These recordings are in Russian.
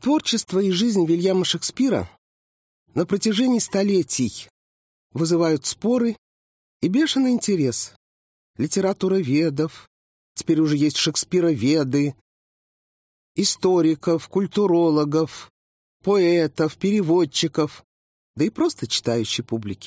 Творчество и жизнь Вильяма Шекспира на протяжении столетий вызывают споры и бешеный интерес литературоведов, теперь уже есть шекспироведы, историков, культурологов, поэтов, переводчиков, да и просто читающей публики.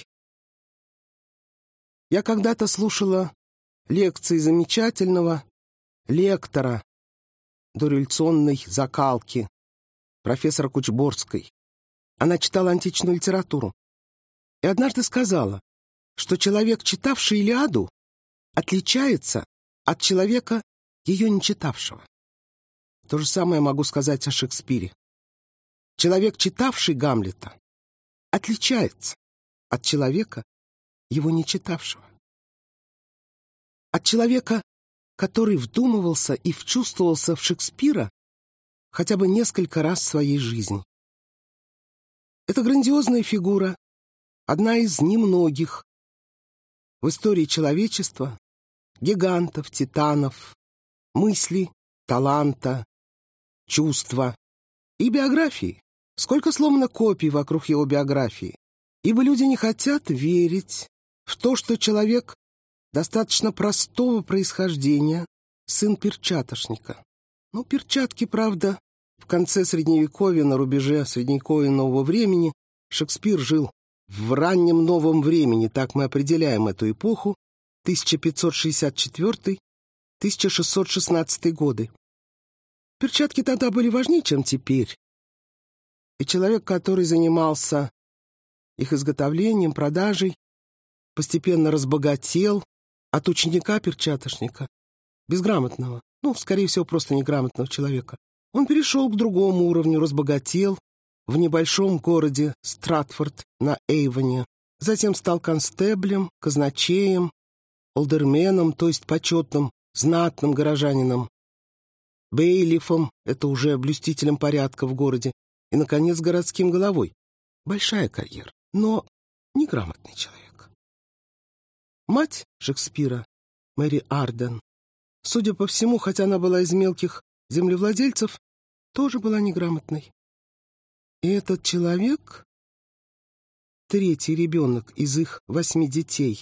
Я когда-то слушала лекции замечательного лектора дореволюционной закалки, профессора Кучборской. Она читала античную литературу. И однажды сказала, что человек, читавший «Илиаду», отличается от человека, ее не читавшего. То же самое могу сказать о Шекспире. Человек, читавший «Гамлета», отличается от человека, его не читавшего. От человека, который вдумывался и вчувствовался в Шекспира хотя бы несколько раз в своей жизни. Это грандиозная фигура, одна из немногих в истории человечества, гигантов, титанов, мысли, таланта, чувства и биографии. Сколько сломано копий вокруг его биографии, ибо люди не хотят верить в то, что человек достаточно простого происхождения, сын перчатошника. Но перчатки, правда, в конце Средневековья, на рубеже Средневековья и Нового времени, Шекспир жил в раннем Новом времени, так мы определяем эту эпоху, 1564-1616 годы. Перчатки тогда были важнее, чем теперь. И человек, который занимался их изготовлением, продажей, постепенно разбогател от ученика-перчатошника, безграмотного, скорее всего, просто неграмотного человека. Он перешел к другому уровню, разбогател в небольшом городе Стратфорд на Эйвоне. Затем стал констеблем, казначеем, олдерменом, то есть почетным, знатным горожанином, бейлифом, это уже блюстителем порядка в городе, и, наконец, городским головой. Большая карьера, но неграмотный человек. Мать Шекспира, Мэри Арден, судя по всему, хотя она была из мелких землевладельцев, тоже была неграмотной. И этот человек, третий ребенок из их 8 детей,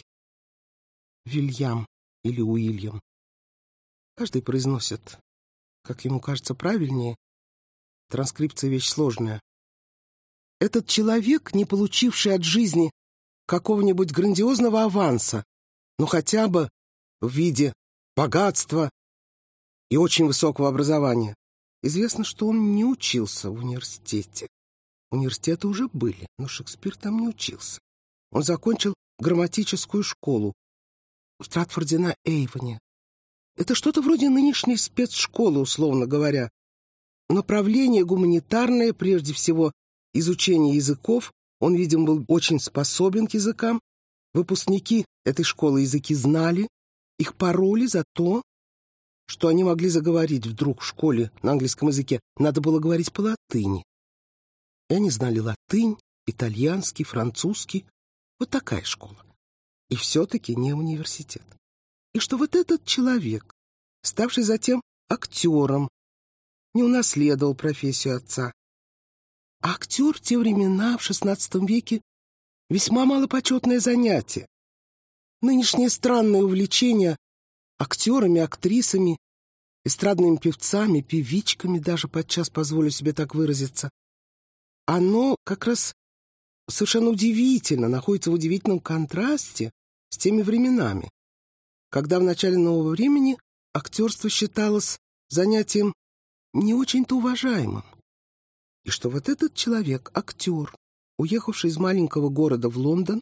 Вильям или Уильям, каждый произносит, как ему кажется, правильнее, транскрипция — вещь сложная. Этот человек, не получивший от жизни какого-нибудь грандиозного аванса, но хотя бы в виде богатства и очень высокого образования, известно, что он не учился в университете. Университеты уже были, но Шекспир там не учился. Он закончил грамматическую школу в Стратфорде на Эйвоне. Это что-то вроде нынешней спецшколы, условно говоря. Направление гуманитарное, прежде всего, изучение языков. Он, видимо, был очень способен к языкам. Выпускники этой школы языки знали. Их пароли за то, что они могли заговорить вдруг в школе на английском языке. Надо было говорить по-латыни. И они знали латынь, итальянский, французский. Вот такая школа. И все-таки не университет. И что вот этот человек, ставший затем актером, не унаследовал профессию отца. А актер в те времена, в XVI веке, весьма малопочетное занятие. Нынешнее странное увлечение актерами, актрисами, эстрадными певцами, певичками, даже подчас позволю себе так выразиться, оно как раз совершенно удивительно, находится в удивительном контрасте с теми временами, когда в начале нового времени актерство считалось занятием не очень-то уважаемым. И что вот этот человек, актер, уехавший из маленького города в Лондон,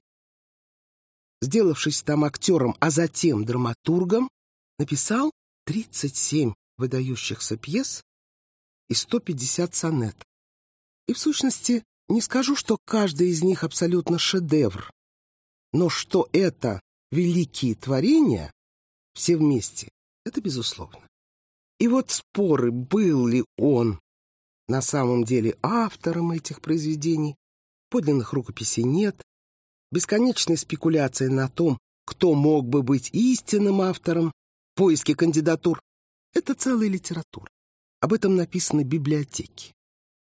сделавшись там актером, а затем драматургом, написал 37 выдающихся пьес и 150 сонетов. И в сущности, не скажу, что каждый из них абсолютно шедевр, но что это великие творения, все вместе, это безусловно. И вот споры, был ли он на самом деле автором этих произведений, подлинных рукописей нет, бесконечные спекуляции на том, кто мог бы быть истинным автором, поиски кандидатур — это целая литература. Об этом написаны библиотеки.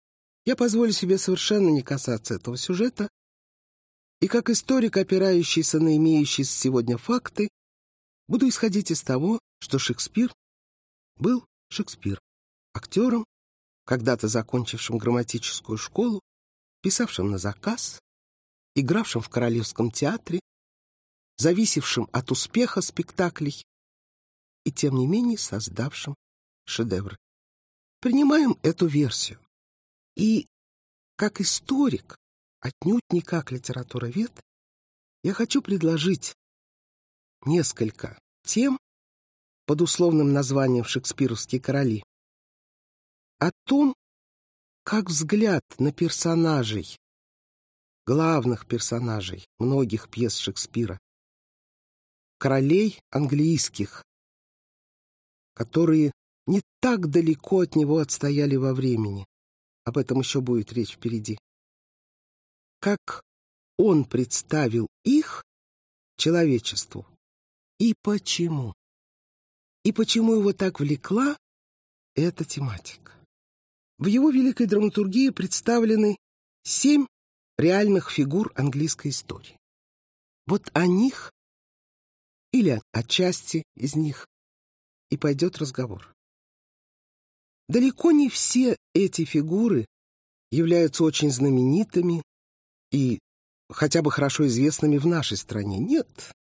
Я позволю себе совершенно не касаться этого сюжета, и как историк, опирающийся на имеющиеся сегодня факты, буду исходить из того, что Шекспир был Шекспир, актером, когда-то закончившим грамматическую школу, писавшим на заказ, игравшим в Королевском театре, зависевшим от успеха спектаклей и, тем не менее, создавшим шедевры. Принимаем эту версию. И как историк, отнюдь не как литературовед, я хочу предложить несколько тем под условным названием «Шекспировские короли», о том, как взгляд на персонажей, главных персонажей многих пьес Шекспира, королей английских, которые не так далеко от него отстояли во времени, об этом еще будет речь впереди, как он представил их человечеству и почему. И почему его так влекла эта тематика. В его великой драматургии представлены 7 реальных фигур английской истории. Вот о них, или отчасти из них, и пойдет разговор. Далеко не все эти фигуры являются очень знаменитыми и хотя бы хорошо известными в нашей стране. Нет.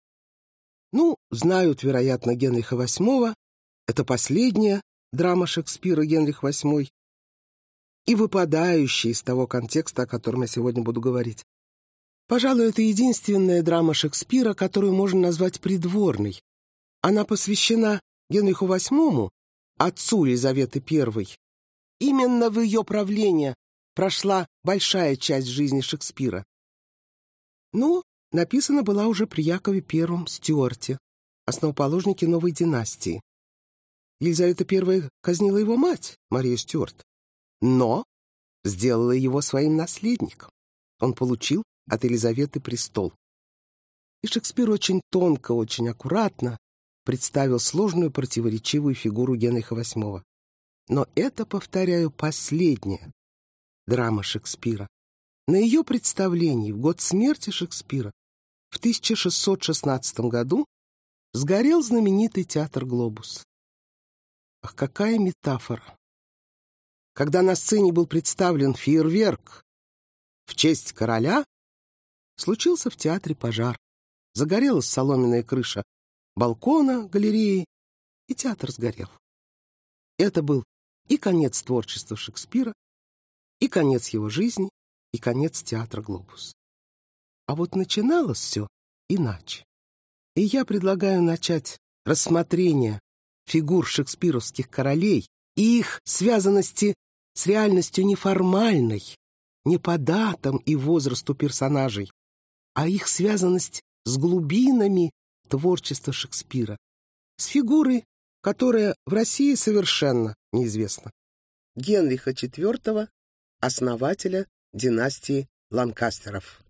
Знают, вероятно, Генриха VIII, это последняя драма Шекспира «Генрих VIII», и выпадающая из того контекста, о котором я сегодня буду говорить. Пожалуй, это единственная драма Шекспира, которую можно назвать придворной. Она посвящена Генриху VIII, отцу Елизаветы I. Именно в ее правление прошла большая часть жизни Шекспира. Но написана была уже при Якове I Стюарте, основоположнике новой династии. Елизавета I казнила его мать, Марию Стюарт, но сделала его своим наследником. Он получил от Елизаветы престол. И Шекспир очень тонко, очень аккуратно представил сложную противоречивую фигуру Генриха VIII. Но это, повторяю, последняя драма Шекспира. На ее представлении в год смерти Шекспира в 1616 году сгорел знаменитый театр «Глобус». Ах, какая метафора! Когда на сцене был представлен фейерверк в честь короля, случился в театре пожар. Загорелась соломенная крыша балкона галереи, и театр сгорел. Это был и конец творчества Шекспира, и конец его жизни, и конец театра «Глобус». А вот начиналось все иначе. И я предлагаю начать рассмотрение фигур шекспировских королей и их связанности с реальностью неформальной, не по датам и возрасту персонажей, а их связанность с глубинами творчества Шекспира, с фигурой, которая в России совершенно неизвестна. Генриха IV, основателя династии Ланкастеров.